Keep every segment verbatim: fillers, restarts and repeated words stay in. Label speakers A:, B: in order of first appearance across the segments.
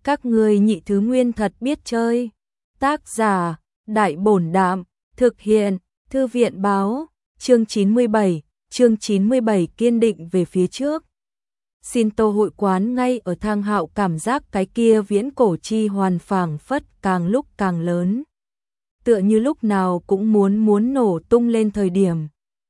A: Các ngươi nhị thứ nguyên thật biết chơi. Tác giả, Đại Bổn Đạm, thực hiện, Thư viện Báo, chương chín mươi bảy, chương chín mươi bảy kiên định về phía trước. Shinto hội quán ngay ở Thang Hạo cảm giác cái kia viễn cổ chi hoàn phảng phất càng lúc càng lớn. Tựa như lúc nào cũng muốn muốn nổ tung lên thời điểm.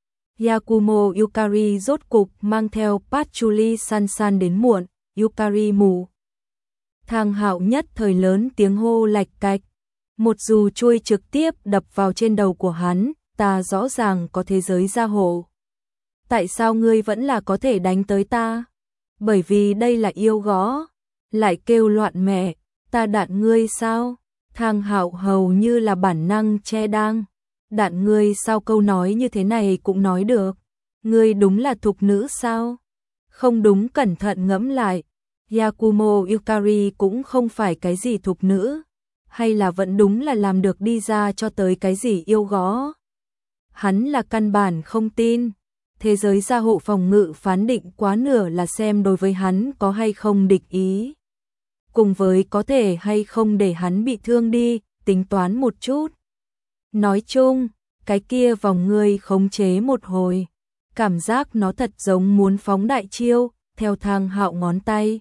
A: Yakumo Yukari rốt cục mang theo Patchouli san san đến muộn, Yukari mù. Thang Hạo nhất thời lớn tiếng hô lạch cạch. Một dù chuôi trực tiếp đập vào trên đầu của hắn, ta rõ ràng có thế giới gia hộ. Tại sao ngươi vẫn là có thể đánh tới ta? Bởi vì đây là yêu gõ. Lại kêu loạn mẹ, ta đạn ngươi sao? Thang Hạo hầu như là bản năng che đang. Đạn ngươi sao, câu nói như thế này cũng nói được. Ngươi đúng là thục nữ sao? Không đúng, cẩn thận ngẫm lại. Yakumo Yukari cũng không phải cái gì thục nữ. Hay là vẫn đúng là làm được đi ra cho tới cái gì yêu gó. Hắn là căn bản không tin. Thế giới gia hộ phòng ngự phán định quá nửa là xem đối với hắn có hay không địch ý. Cùng với có thể hay không để hắn bị thương đi, tính toán một chút. Nói chung, cái kia vòng ngươi khống chế một hồi. Cảm giác nó thật giống muốn phóng đại chiêu, theo Thang Hạo ngón tay.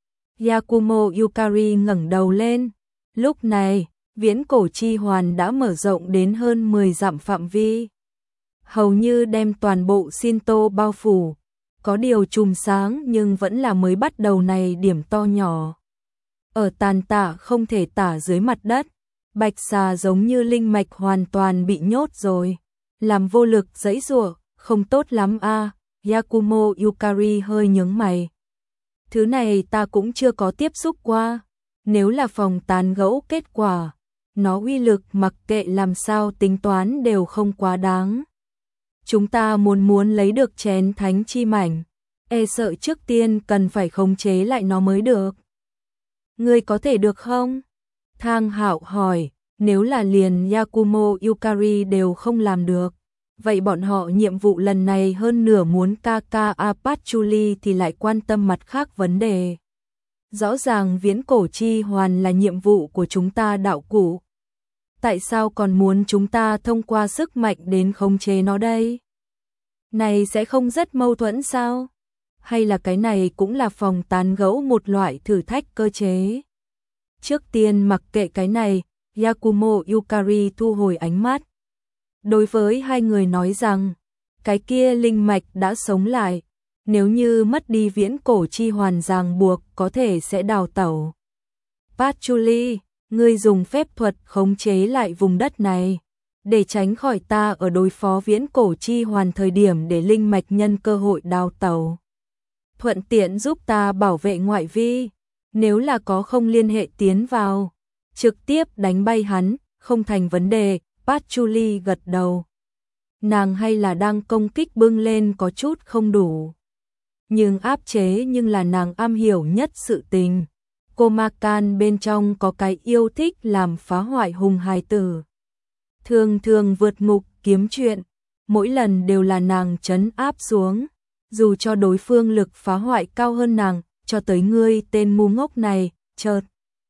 A: Yakumo Yukari ngẩng đầu lên. Lúc này, viễn cổ chi hoàn đã mở rộng đến hơn mười dặm phạm vi. Hầu như đem toàn bộ Shinto bao phủ. Có điều chùm sáng nhưng vẫn là mới bắt đầu này điểm to nhỏ. Ở tàn tạ không thể tả dưới mặt đất. Bạch xà giống như linh mạch hoàn toàn bị nhốt rồi. Làm vô lực giãy giụa, không tốt lắm a. À. Yakumo Yukari hơi nhướng mày. Thứ này ta cũng chưa có tiếp xúc qua. Nếu là phòng tán gẫu kết quả, nó uy lực mặc kệ làm sao tính toán đều không quá đáng. Chúng ta muốn muốn lấy được chén thánh chi mảnh, e sợ trước tiên cần phải khống chế lại nó mới được. Ngươi có thể được không? Thang Hạo hỏi. Nếu là liền Yakumo Yukari đều không làm được, vậy bọn họ nhiệm vụ lần này hơn nửa muốn Kaka Patchouli thì lại quan tâm mặt khác vấn đề. Rõ ràng viễn cổ chi hoàn là nhiệm vụ của chúng ta đạo cụ. Tại sao còn muốn chúng ta thông qua sức mạnh đến khống chế nó đây? Này sẽ không rất mâu thuẫn sao? Hay là cái này cũng là phòng tán gẫu một loại thử thách cơ chế? Trước tiên mặc kệ cái này, Yakumo Yukari thu hồi ánh mắt. Đối với hai người nói rằng, cái kia linh mạch đã sống lại. Nếu như mất đi viễn cổ chi hoàn ràng buộc có thể sẽ đào tẩu. Patchouli, ngươi dùng phép thuật khống chế lại vùng đất này, để tránh khỏi ta ở đối phó viễn cổ chi hoàn thời điểm để linh mạch nhân cơ hội đào tẩu. Thuận tiện giúp ta bảo vệ ngoại vi, nếu là có không liên hệ tiến vào, trực tiếp đánh bay hắn, không thành vấn đề. Patchouli gật đầu. Nàng hay là đang công kích bưng lên có chút không đủ. Nhưng áp chế nhưng là nàng am hiểu nhất sự tình. Cô Makan bên trong có cái yêu thích làm phá hoại hùng hài tử. Thường thường vượt ngục kiếm chuyện, mỗi lần đều là nàng trấn áp xuống. Dù cho đối phương lực phá hoại cao hơn nàng, cho tới ngươi tên ngu ngốc này, chợt.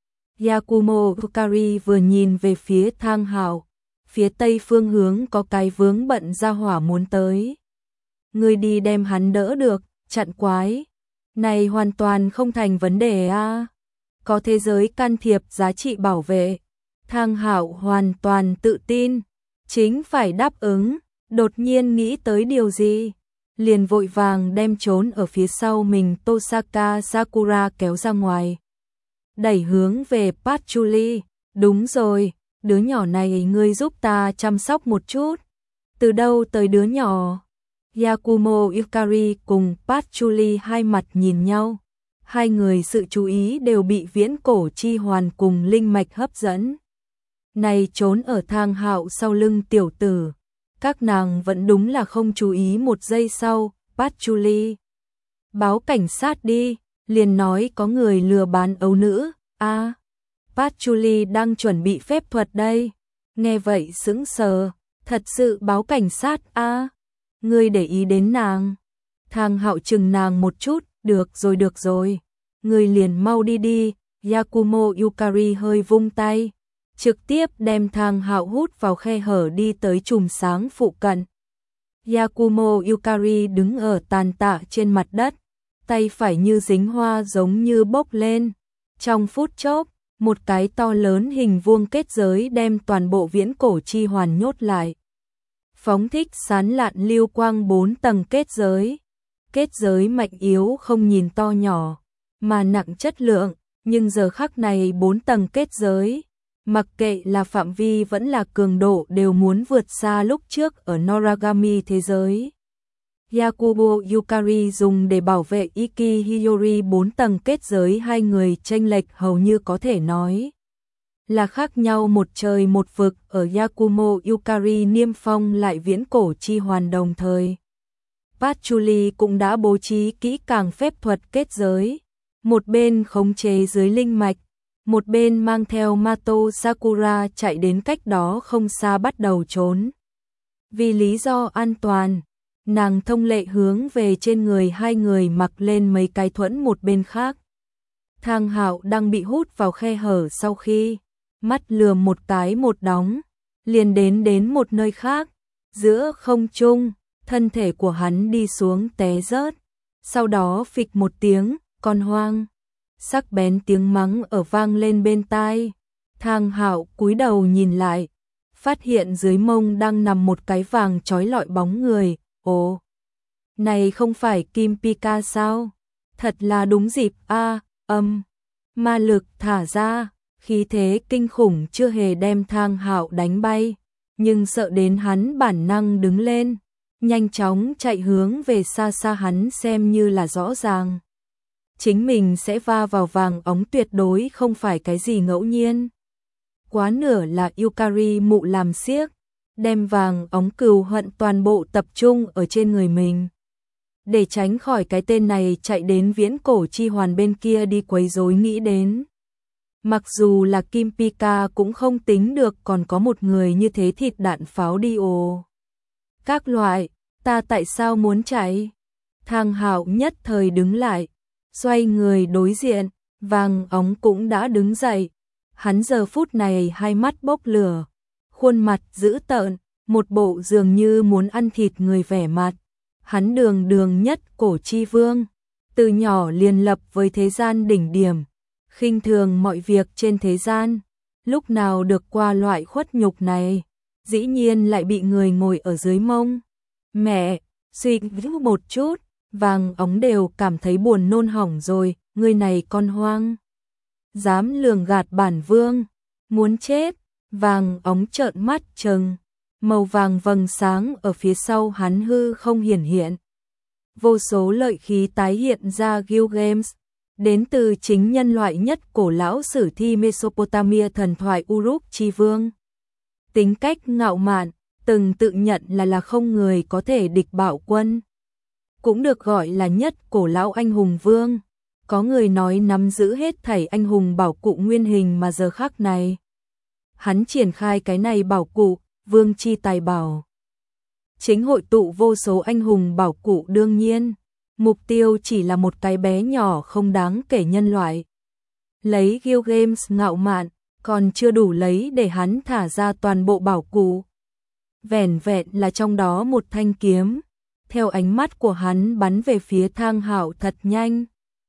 A: Yakumo Yukari vừa nhìn về phía Thang Hạo, phía tây phương hướng có cái vướng bận ra hỏa muốn tới. Ngươi đi đem hắn đỡ được. Chặn quái, này hoàn toàn không thành vấn đề a. À. Có thế giới can thiệp giá trị bảo vệ. Thang Hạo hoàn toàn tự tin, chính phải đáp ứng, đột nhiên nghĩ tới điều gì, liền vội vàng đem trốn ở phía sau mình Tosaka Sakura kéo ra ngoài. Đẩy hướng về Patchouli, đúng rồi, đứa nhỏ này ngươi giúp ta chăm sóc một chút. Từ đâu tới đứa nhỏ? Yakumo Yukari cùng Patchouli hai mặt nhìn nhau. Hai người sự chú ý đều bị viễn cổ chi hoàn cùng linh mạch hấp dẫn. Này trốn ở Thang Hạo sau lưng tiểu tử. Các nàng vẫn đúng là không chú ý một giây sau. Patchouli, báo cảnh sát đi, liền nói có người lừa bán ấu nữ. A, à, Patchouli đang chuẩn bị phép thuật đây. Nghe vậy sững sờ, thật sự báo cảnh sát a? À? Ngươi để ý đến nàng. Thang Hạo chừng nàng một chút, được rồi được rồi. Ngươi liền mau đi đi, Yakumo Yukari hơi vung tay, trực tiếp đem Thang Hạo hút vào khe hở đi tới chùm sáng phụ cận. Yakumo Yukari đứng ở tàn tạ trên mặt đất, tay phải như dính hoa giống như bốc lên. Trong phút chốc, một cái to lớn hình vuông kết giới đem toàn bộ viễn cổ chi hoàn nhốt lại. Phóng thích sán lạn lưu quang bốn tầng kết giới. Kết giới mạnh yếu không nhìn to nhỏ, mà nặng chất lượng, nhưng giờ khắc này bốn tầng kết giới, mặc kệ là phạm vi vẫn là cường độ đều muốn vượt xa lúc trước ở Noragami thế giới. Yakumo Yukari dùng để bảo vệ Iki Hiyori bốn tầng kết giới, hai người chênh lệch hầu như có thể nói là khác nhau một trời một vực. Ở Yakumo Yukari niêm phong lại viễn cổ chi hoàn đồng thời, Patchouli cũng đã bố trí kỹ càng phép thuật kết giới, một bên khống chế dưới linh mạch, một bên mang theo Mato Sakura chạy đến cách đó không xa bắt đầu trốn. Vì lý do an toàn, nàng thông lệ hướng về trên người hai người mặc lên mấy cái thuẫn một bên khác. Thang Hạo đang bị hút vào khe hở, sau khi mắt lườm một cái một đóng, liền đến đến một nơi khác, giữa không trung, thân thể của hắn đi xuống té rớt, sau đó phịch một tiếng, con hoang. Sắc bén tiếng mắng ở vang lên bên tai. Thang Hạo cúi đầu nhìn lại, phát hiện dưới mông đang nằm một cái vàng chói lọi bóng người. Ồ, này không phải Kim Pika sao? Thật là đúng dịp a. Âm ma lực thả ra, khí thế kinh khủng chưa hề đem Thang Hạo đánh bay, nhưng sợ đến hắn bản năng đứng lên, nhanh chóng chạy hướng về xa xa. Hắn xem như là rõ ràng chính mình sẽ va vào vàng ống, tuyệt đối không phải cái gì ngẫu nhiên. Quá nửa là Yukari mụ làm xiếc, đem vàng ống cừu hận toàn bộ tập trung ở trên người mình, để tránh khỏi cái tên này chạy đến viễn cổ chi hoàn bên kia đi quấy rối. Nghĩ đến, mặc dù là Kim Pika cũng không tính được còn có một người như thế, thịt đạn pháo đi ồ. Các loại, ta tại sao muốn chạy? Thang Hạo nhất thời đứng lại, xoay người đối diện, vàng ống cũng đã đứng dậy. Hắn giờ phút này hai mắt bốc lửa, khuôn mặt dữ tợn, một bộ dường như muốn ăn thịt người vẻ mặt. Hắn đường đường nhất cổ chi vương, từ nhỏ liền lập với thế gian đỉnh điểm, khinh thường mọi việc trên thế gian, lúc nào được qua loại khuất nhục này, dĩ nhiên lại bị người ngồi ở dưới mông. Mẹ, suy nghĩ một chút, vàng ống đều cảm thấy buồn nôn hỏng rồi, người này con hoang, dám lường gạt bản vương, muốn chết. Vàng ống trợn mắt trừng, màu vàng vầng sáng ở phía sau hắn hư không hiển hiện. Vô số lợi khí tái hiện ra. Gilgamesh, đến từ chính nhân loại nhất cổ lão sử thi Mesopotamia, thần thoại Uruk chi vương. Tính cách ngạo mạn, từng tự nhận là là không người có thể địch bạo quân. Cũng được gọi là nhất cổ lão anh hùng vương. Có người nói nắm giữ hết thảy anh hùng bảo cụ nguyên hình, mà giờ khắc này hắn triển khai cái này bảo cụ, vương chi tài bảo. Chính hội tụ vô số anh hùng bảo cụ, đương nhiên, mục tiêu chỉ là một cái bé nhỏ không đáng kể nhân loại. Lấy Gilgamesh ngạo mạn, còn chưa đủ lấy để hắn thả ra toàn bộ bảo cụ. Vẻn vẹn là trong đó một thanh kiếm, theo ánh mắt của hắn bắn về phía Thang Hạo thật nhanh.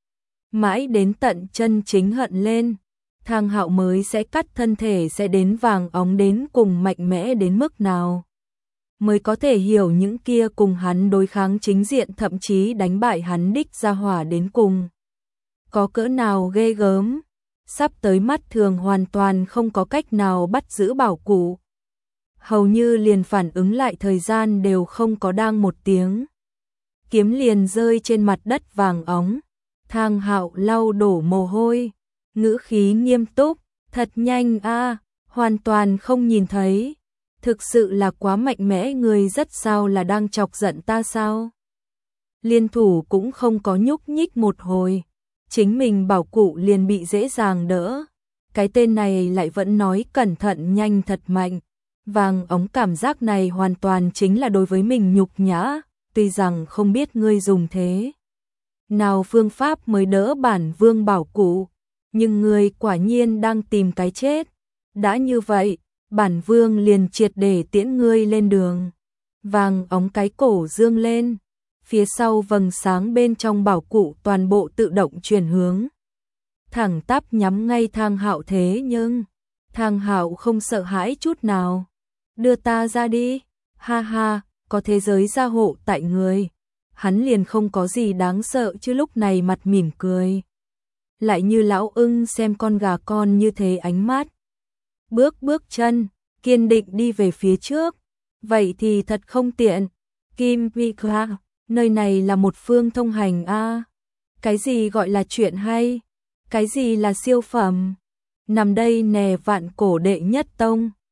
A: Mãi đến tận chân chính hận lên, Thang Hạo mới sẽ cắt thân thể sẽ đến vàng óng đến cùng mạnh mẽ đến mức nào, mới có thể hiểu những kia cùng hắn đối kháng chính diện, thậm chí đánh bại hắn đích ra hỏa đến cùng có cỡ nào ghê gớm. Sắp tới mắt thường hoàn toàn không có cách nào bắt giữ bảo cụ, hầu như liền phản ứng lại thời gian đều không có, đang một tiếng kiếm liền rơi trên mặt đất vàng óng. Thang Hạo lau đổ mồ hôi, ngữ khí nghiêm túc, thật nhanh a, hoàn toàn không nhìn thấy, thực sự là quá mạnh mẽ, người rất sao là đang chọc giận ta sao? Liên thủ cũng không có nhúc nhích một hồi, chính mình bảo cụ liền bị dễ dàng đỡ, cái tên này lại vẫn nói cẩn thận nhanh thật mạnh. Vàng ống cảm giác này hoàn toàn chính là đối với mình nhục nhã, tuy rằng không biết ngươi dùng thế nào phương pháp mới đỡ bản vương bảo cụ, nhưng ngươi quả nhiên đang tìm cái chết. Đã như vậy, bản vương liền triệt để tiễn ngươi lên đường. Vàng óng cái cổ dương lên, phía sau vầng sáng bên trong bảo cụ toàn bộ tự động chuyển hướng. Thẳng tắp nhắm ngay Thang Hạo thế nhưng, Thang Hạo không sợ hãi chút nào. Đưa ta ra đi, ha ha, có thế giới gia hộ tại người. Hắn liền không có gì đáng sợ chứ lúc này mặt mỉm cười. Lại như lão ưng xem con gà con như thế ánh mắt. Bước bước chân, kiên định đi về phía trước. Vậy thì thật không tiện. Kim Vika, nơi này là một phương thông hành a. À. Cái gì gọi là chuyện hay? Cái gì là siêu phẩm? Nằm đây nè vạn cổ đệ nhất tông.